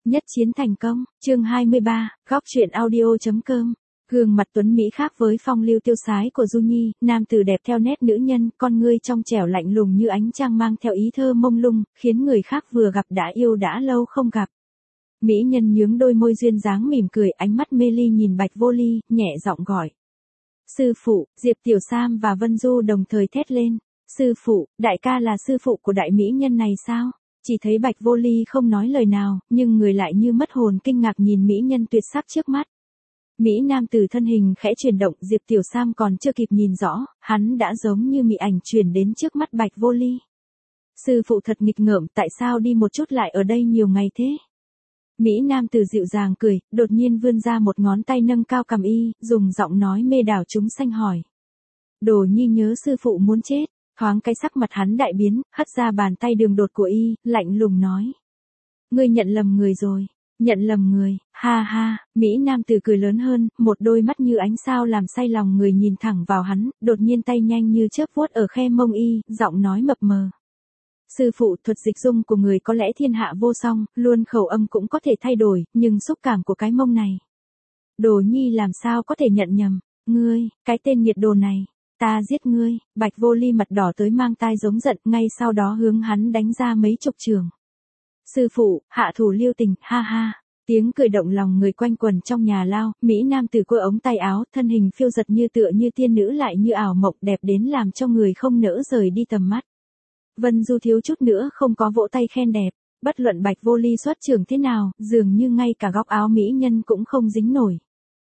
Nhất chiến thành công, chương 23, góc truyện audio.com. Gương mặt tuấn Mỹ khác với phong lưu tiêu sái của Du Nhi, nam tử đẹp theo nét nữ nhân, con ngươi trong trẻo lạnh lùng như ánh trăng mang theo ý thơ mông lung, khiến người khác vừa gặp đã yêu đã lâu không gặp. Mỹ nhân nhướng đôi môi duyên dáng mỉm cười, ánh mắt mê ly nhìn Bạch Vô Ly, nhẹ giọng gọi. Sư phụ, Diệp Tiểu Sam và Vân Du đồng thời thét lên. Sư phụ, đại ca là sư phụ của đại mỹ nhân này sao? Chỉ thấy Bạch Vô Ly không nói lời nào, nhưng người lại như mất hồn kinh ngạc nhìn mỹ nhân tuyệt sắc trước mắt. Mỹ nam tử thân hình khẽ chuyển động, Diệp Tiểu Sam còn chưa kịp nhìn rõ, hắn đã giống như mị ảnh chuyển đến trước mắt Bạch Vô Ly. Sư phụ thật nghịch ngợm, tại sao đi một chút lại ở đây nhiều ngày thế? Mỹ nam tử dịu dàng cười, đột nhiên vươn ra một ngón tay nâng cao cằm y, dùng giọng nói mê đảo chúng sanh hỏi. Đồ Nhi nhớ sư phụ muốn chết. Thoáng cái sắc mặt hắn đại biến, hất ra bàn tay đường đột của y, lạnh lùng nói. Ngươi nhận lầm người rồi, nhận lầm người, ha ha, Mỹ nam tử cười lớn hơn, một đôi mắt như ánh sao làm say lòng người nhìn thẳng vào hắn, đột nhiên tay nhanh như chớp vuốt ở khe mông y, giọng nói mập mờ. Sư phụ, thuật dịch dung của người có lẽ thiên hạ vô song, luôn khẩu âm cũng có thể thay đổi, nhưng xúc cảm của cái mông này. Đồ Nhi làm sao có thể nhận nhầm, ngươi, cái tên nghiệt đồ này. Ta giết ngươi, Bạch Vô Ly mặt đỏ tới mang tai giống giận, ngay sau đó hướng hắn đánh ra mấy chục trường. Sư phụ, hạ thủ lưu tình, ha ha. Tiếng cười động lòng người quanh quần trong nhà lao, Mỹ nam tử cua ống tay áo, thân hình phiêu giật như tựa như tiên nữ lại như ảo mộng, đẹp đến làm cho người không nỡ rời đi tầm mắt. Vân Du thiếu chút nữa không có vỗ tay khen đẹp, bất luận Bạch Vô Ly xuất trường thế nào, dường như ngay cả góc áo mỹ nhân cũng không dính nổi.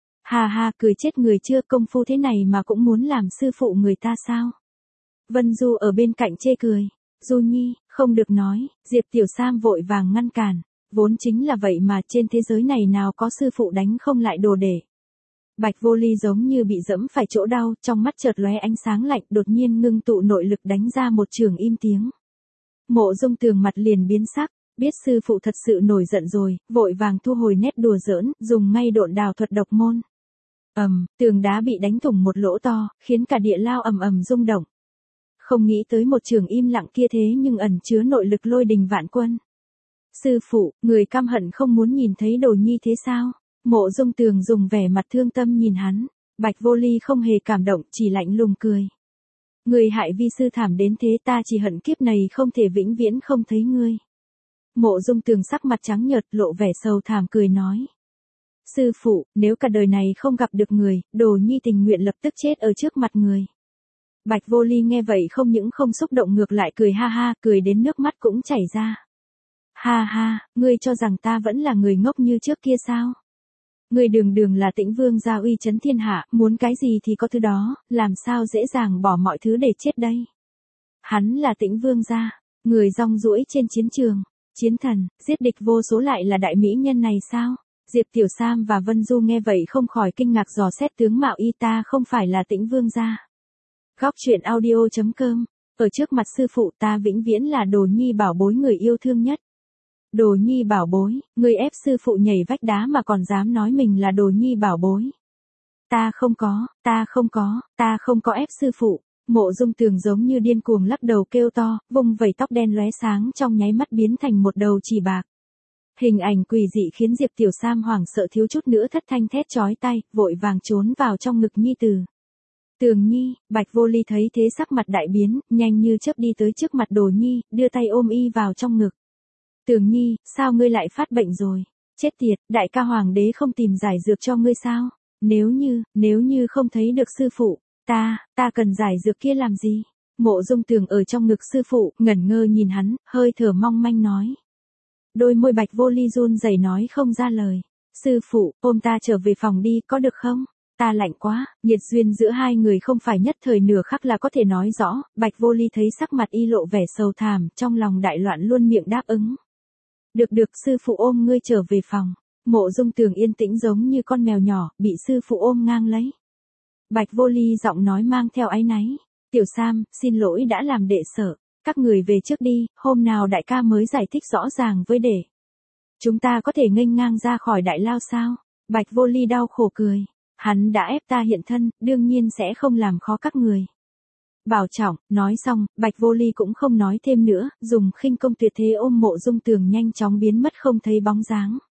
Ha ha, cười chết người chưa, công phu thế này mà cũng muốn làm sư phụ người ta sao? Vân Du ở bên cạnh chê cười. Du Nhi, không được nói, Diệp Tiểu Sam vội vàng ngăn cản. Vốn chính là vậy mà, trên thế giới này nào có sư phụ đánh không lại đồ để. Bạch Vô Ly giống như bị dẫm phải chỗ đau, trong mắt chợt lóe ánh sáng lạnh, đột nhiên ngưng tụ nội lực đánh ra một trường im tiếng. Mộ Dung Tường mặt liền biến sắc. Biết sư phụ thật sự nổi giận rồi, vội vàng thu hồi nét đùa giỡn, dùng ngay độn đào thuật độc môn. Tường đá bị đánh thủng một lỗ to, khiến cả địa lao ầm ầm rung động. Không nghĩ tới một trường im lặng kia thế nhưng ẩn chứa nội lực lôi đình vạn quân. Sư phụ, người căm hận không muốn nhìn thấy Đồ Nhi thế sao? Mộ Dung Tường dùng vẻ mặt thương tâm nhìn hắn. Bạch Vô Ly không hề cảm động, chỉ lạnh lùng cười. Người hại vi sư thảm đến thế, ta chỉ hận kiếp này không thể vĩnh viễn không thấy ngươi. Mộ Dung Tường sắc mặt trắng nhợt, lộ vẻ sầu thảm cười nói. Sư phụ, nếu cả đời này không gặp được người, Đồ Nhi tình nguyện lập tức chết ở trước mặt người. Bạch Vô Ly nghe vậy không những không xúc động ngược lại cười ha ha, cười đến nước mắt cũng chảy ra. Ha ha, ngươi cho rằng ta vẫn là người ngốc như trước kia sao? Ngươi đường đường là Tĩnh Vương gia uy chấn thiên hạ, muốn cái gì thì có thứ đó, làm sao dễ dàng bỏ mọi thứ để chết đây? Hắn là Tĩnh Vương gia, người rong ruổi trên chiến trường, chiến thần, giết địch vô số lại là đại mỹ nhân này sao? Diệp Tiểu Sam và Vân Du nghe vậy không khỏi kinh ngạc dò xét tướng mạo y, ta không phải là Tĩnh Vương gia. Góc truyện audio.com. Ở trước mặt sư phụ ta vĩnh viễn là Đồ Nhi bảo bối người yêu thương nhất. Đồ Nhi bảo bối, người ép sư phụ nhảy vách đá mà còn dám nói mình là Đồ Nhi bảo bối. Ta không có ép sư phụ. Mộ Dung Tường giống như điên cuồng lắc đầu kêu to, vung vẩy tóc đen lóe sáng trong nháy mắt biến thành một đầu chỉ bạc. Hình ảnh quỷ dị khiến Diệp Tiểu Sam hoảng sợ thiếu chút nữa thất thanh thét chói tai, vội vàng trốn vào trong ngực Nhi Tử. Tường Nhi, Bạch Vô Ly thấy thế sắc mặt đại biến, nhanh như chớp đi tới trước mặt Đồ Nhi, đưa tay ôm y vào trong ngực. Tường Nhi, sao ngươi lại phát bệnh rồi? Chết tiệt, đại ca hoàng đế không tìm giải dược cho ngươi sao? Nếu như không thấy được sư phụ, ta cần giải dược kia làm gì? Mộ Dung Tường ở trong ngực sư phụ, ngẩn ngơ nhìn hắn, hơi thở mong manh nói. Đôi môi Bạch Vô Ly run rẩy nói không ra lời. Sư phụ, ôm ta trở về phòng đi, có được không? Ta lạnh quá, nhiệt duyên giữa hai người không phải nhất thời nửa khắc là có thể nói rõ. Bạch Vô Ly thấy sắc mặt y lộ vẻ sầu thảm, trong lòng đại loạn luôn miệng đáp ứng. Được, sư phụ ôm ngươi trở về phòng. Mộ Dung Tường yên tĩnh giống như con mèo nhỏ, bị sư phụ ôm ngang lấy. Bạch Vô Ly giọng nói mang theo áy náy. Tiểu Sam, xin lỗi đã làm đệ sợ. Các người về trước đi, hôm nào đại ca mới giải thích rõ ràng với đệ. Chúng ta có thể nghênh ngang ra khỏi đại lao sao? Bạch Vô Ly đau khổ cười. Hắn đã ép ta hiện thân, đương nhiên sẽ không làm khó các người. Bảo trọng, nói xong, Bạch Vô Ly cũng không nói thêm nữa, dùng khinh công tuyệt thế ôm Mộ Dung Tường nhanh chóng biến mất không thấy bóng dáng.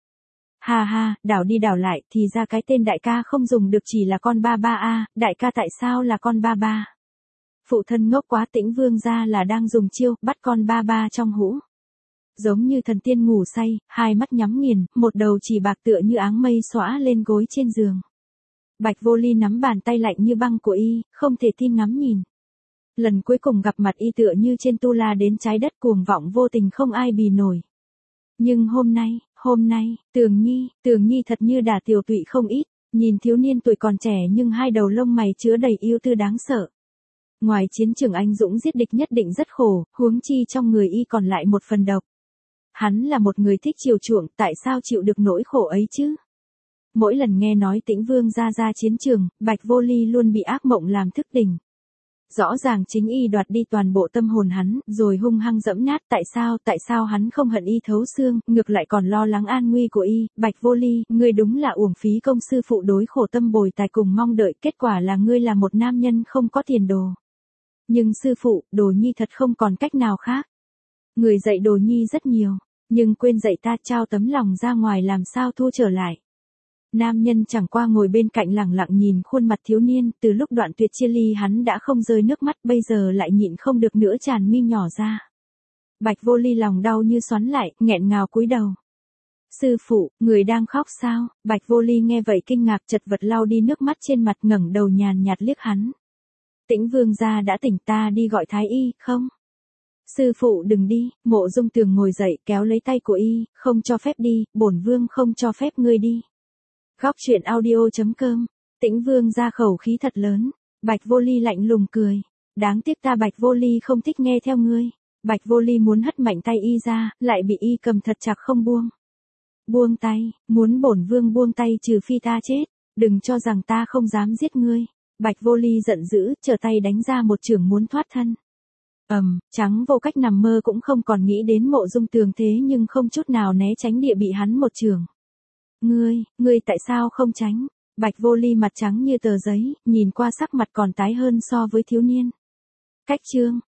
Ha ha, đảo đi đảo lại, thì ra cái tên đại ca không dùng được chỉ là con ba ba a, đại ca tại sao là con ba ba? Phụ thân ngốc quá, Tĩnh Vương gia là đang dùng chiêu, bắt con ba ba trong hũ. Giống như thần tiên ngủ say, hai mắt nhắm nghiền, một đầu chỉ bạc tựa như áng mây xõa lên gối trên giường. Bạch Vô Ly nắm bàn tay lạnh như băng của y, không thể tin ngắm nhìn. Lần cuối cùng gặp mặt y tựa như trên tu la đến trái đất, cuồng vọng vô tình không ai bì nổi. Nhưng hôm nay, Tường Nhi thật như đã tiểu tụy không ít, nhìn thiếu niên tuổi còn trẻ nhưng hai đầu lông mày chứa đầy yêu tư đáng sợ. Ngoài chiến trường anh dũng giết địch nhất định rất khổ, huống chi trong người y còn lại một phần độc. Hắn là một người thích chiều chuộng, tại sao chịu được nỗi khổ ấy chứ? Mỗi lần nghe nói Tĩnh Vương ra chiến trường, Bạch Vô Ly luôn bị ác mộng làm thức tỉnh. Rõ ràng chính y đoạt đi toàn bộ tâm hồn hắn, rồi hung hăng dẫm nát, tại sao hắn không hận y thấu xương, ngược lại còn lo lắng an nguy của y. Bạch Vô Ly, ngươi đúng là uổng phí công sư phụ đối khổ tâm bồi tài cùng mong đợi, kết quả là ngươi là một nam nhân không có tiền đồ. Nhưng sư phụ, Đồ Nhi thật không còn cách nào khác. Người dạy Đồ Nhi rất nhiều, nhưng quên dạy ta, trao tấm lòng ra ngoài làm sao thu trở lại. Nam nhân chẳng qua ngồi bên cạnh lẳng lặng nhìn khuôn mặt thiếu niên, từ lúc đoạn tuyệt chia ly hắn đã không rơi nước mắt, bây giờ lại nhịn không được nữa tràn mi nhỏ ra. Bạch Vô Ly lòng đau như xoắn lại, nghẹn ngào cúi đầu. Sư phụ, người đang khóc sao? Bạch Vô Ly nghe vậy kinh ngạc, chật vật lau đi nước mắt trên mặt, ngẩng đầu nhàn nhạt liếc hắn. Tĩnh Vương gia đã tỉnh, ta đi gọi thái y, không? Sư phụ đừng đi. Mộ Dung Tường ngồi dậy kéo lấy tay của y, không cho phép đi, bổn vương không cho phép ngươi đi. Góc truyện audio.com. Tĩnh Vương ra khẩu khí thật lớn. Bạch Vô Ly lạnh lùng cười. Đáng tiếc ta Bạch Vô Ly không thích nghe theo ngươi. Bạch Vô Ly muốn hất mạnh tay y ra, lại bị y cầm thật chặt không buông. Buông tay, muốn bổn vương buông tay trừ phi ta chết, đừng cho rằng ta không dám giết ngươi. Bạch Vô Ly giận dữ, trở tay đánh ra một chưởng muốn thoát thân. Trắng vô cách nằm mơ cũng không còn nghĩ đến Mộ Dung Tường, thế nhưng không chút nào né tránh địa bị hắn một chưởng. Ngươi tại sao không tránh? Bạch Vô Ly mặt trắng như tờ giấy, nhìn qua sắc mặt còn tái hơn so với thiếu niên. Cách chương